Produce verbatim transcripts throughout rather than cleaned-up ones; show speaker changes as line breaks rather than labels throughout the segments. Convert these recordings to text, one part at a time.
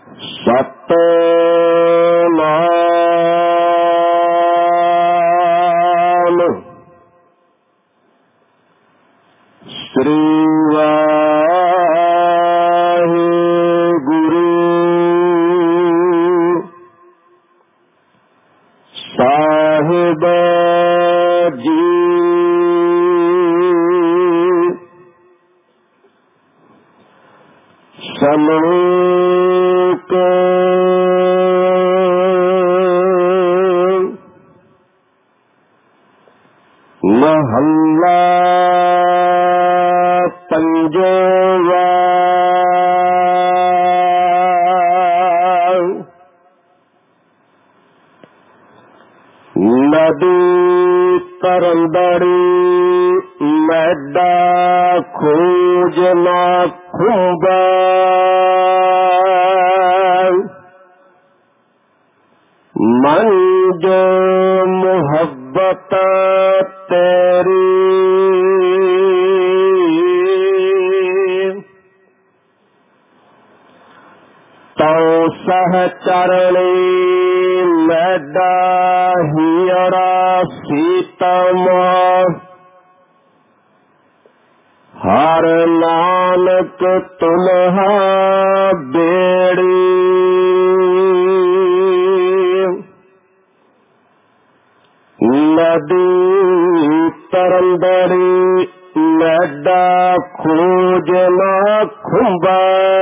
ਸਤਿਨਾਮ ਸ੍ਰੀ ਵਾਹਿਗੁਰੂ ਸਾਹਿਬ ਜੀ। ਸਲੋਕ ਮਹੱਲਾ ਪੰਜਵਾਂ। ਨਦੀ ਤਰੰਦੜੀ ਮੈਡਾ ਖੋਜ ਨਾ ਖੁੰਬਾ। ਮਨ ਜੋ ਮੁਹੱਬਤ ਤੇਰੀ ਤਉ ਸਹਚਰਣੀ ਮੈਡਾ ਹੀਰਾ ਸੀਤਮ। ਹਰ ਨਾਨਕ ਤੁਲਹਾ ਬੇੜੀ ਨਦੀ ਤਰੰਦੜੀ ਮੈਡਾ ਖੋਜ ਨਾ ਖੁੰਬਾ।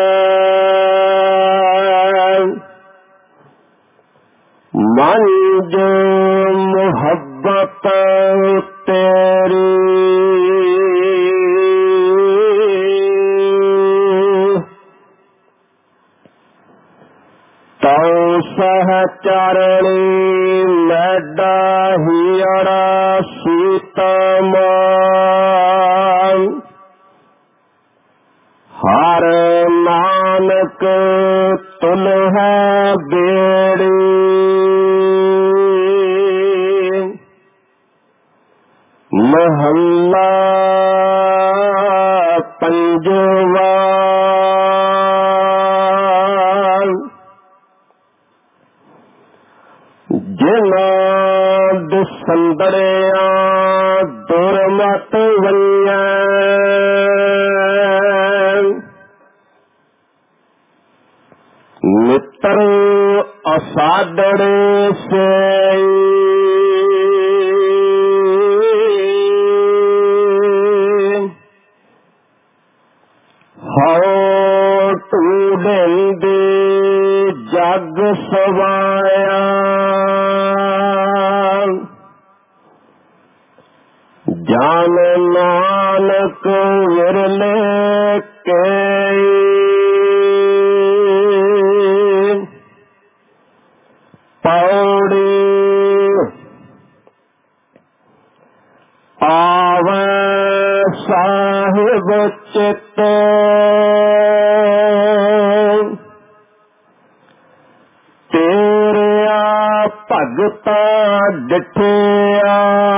ਮਨ ਜੋ ਮੁਹੱਬਤ ਤੇਰੀ ਤਉ ਸਹਚਰਣੀ ਮੈਡਾ ਹੀਰਾ ਸੀਤਮ। ਹਰ ਨਾਨਕ ਤੁਲਹਾ ਬੇੜੀ ਮਹੱਲਾ ਪੰਜਵਾਂ। ਜਿਨ੍ਹਾਂ ਦਸੰਦੜਿਆਂ ਦੁਰਮਤ ਵੰਨਿਆ ਮਿੱਤਰ ਅਸਾਡੜੇ ਸਈ। ਹਉ ਢੂੰਢਦੇ ਜਗ ਸਵਾਇਆ ਜਾਨ ਨਾਨਕ ਵਿਰਲੇ ਕਈ। ਪੌੜੀ ਆਵੈ ਸਾਹਿਬ ਚਿੱਤ ਤੇਰਿਆ ਭਗਤਾ ਡਿਠਿਆ।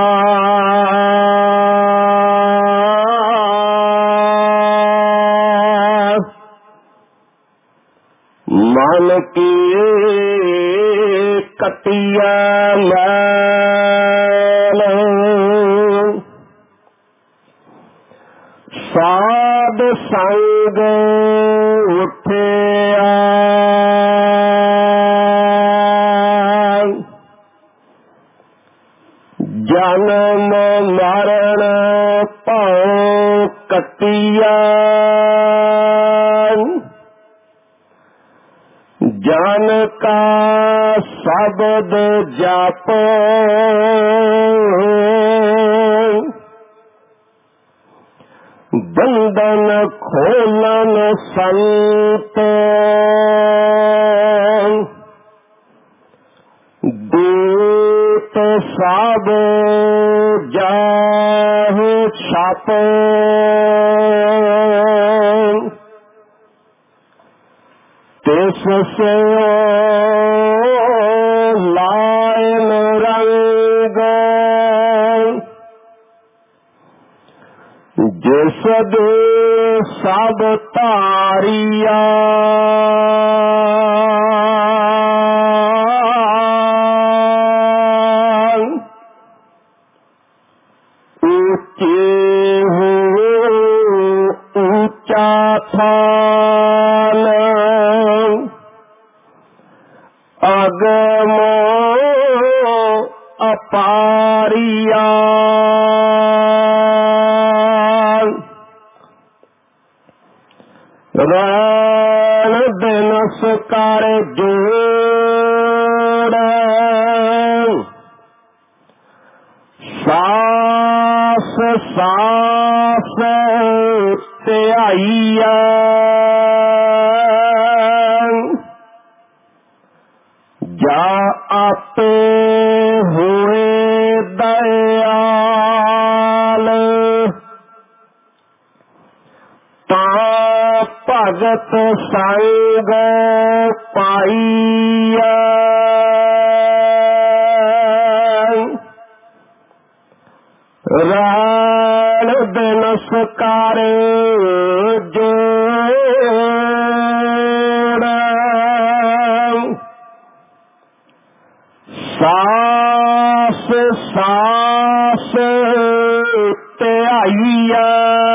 ਮਨ ਕੀ ਕਟਿਆ ਮੈਲ ਸਾਧ ਸੰਗ ਉਠਿਆ। ਜਨਮ ਮਰਨ ਭਉ ਕਟਿਆ। ਜਨ ਕਾ ਸ਼ਬਦ ਜਪ ਬੰਧਨ ਖੋਲਨ ਸੰਤ। ਦੂਤ ਸਭ ਜਾਹਿ ਛਪ ਤਿਸ ਸੇ ਲਾਇਨ ਰੰਗ ਜਿਸ ਦੇ ਸਭ ਧਾਰੀਆ। ਥਾਨ ਅਗਮ ਅਪਾਰੀਆ ਰਣ ਦਿਨਸ ਕਰ ਜੋੜ ਸਾਸ ਸਾਸ ਧਿਆਈਆ ਜਾ ਆਪੇ ਹੋਏ ਦਇਆਲ ਤਾਂ ਭਗਤ ਸੰਗ ਪਾਈਆ ਰਣ ਦਿਨਸ ਕਰ ਜੋੜ ਸਾਸ ਸਾਸ ਧਿਆਈਆ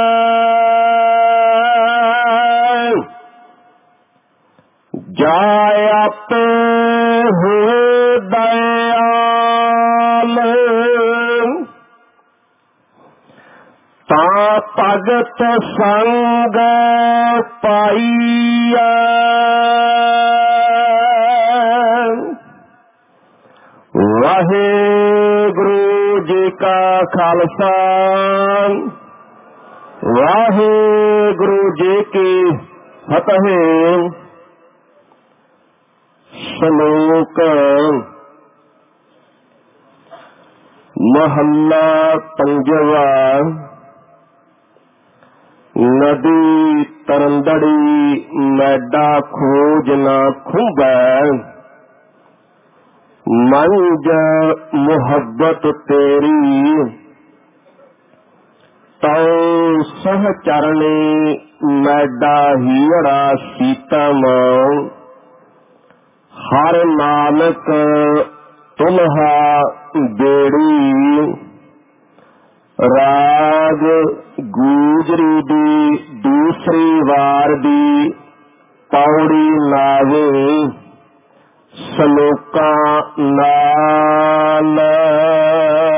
ਜਾ ਆਪੇ ਹੋਏ ਦਇਆਲ ਤਾਂ ਭਗਤ ਸੰਗ ਪਾਈਆ ਵਾਹਿਗੁਰੂ ਜੀ ਕਾ ਖਾਲਸਾ ਵਾਹਿਗੁਰੂ ਜੀ ਕੀ ਫਤਿਹ। ਸ਼ਲੋਕ ਮਹੱਲਾ ਪੰਜਵਾ। ਨਦੀ ਤਰੰਦੜੀ ਮੈਡਾ ਖੋਜ ਨਾ ਖੁੰਬੈ ਮੰਜ ਮੁਹੱਬਤ ਤੇਰੀ ਤਉ ਸਹ ਚਰਣੀ ਮੈਡਾ ਹੀੜਾ ਸੀਤਮ ਹਰ ਨਾਨਕ ਤੁਮਹਾ ਬੇੜੀ। ਰਾਗ ਗੂਜਰੀ ਦੀ ਦੂਸਰੀ ਵਾਰ ਦੀ ਪੌੜੀ ਨਾਵੇਂ ਸਲੋਕਾਂ ਨਾਲ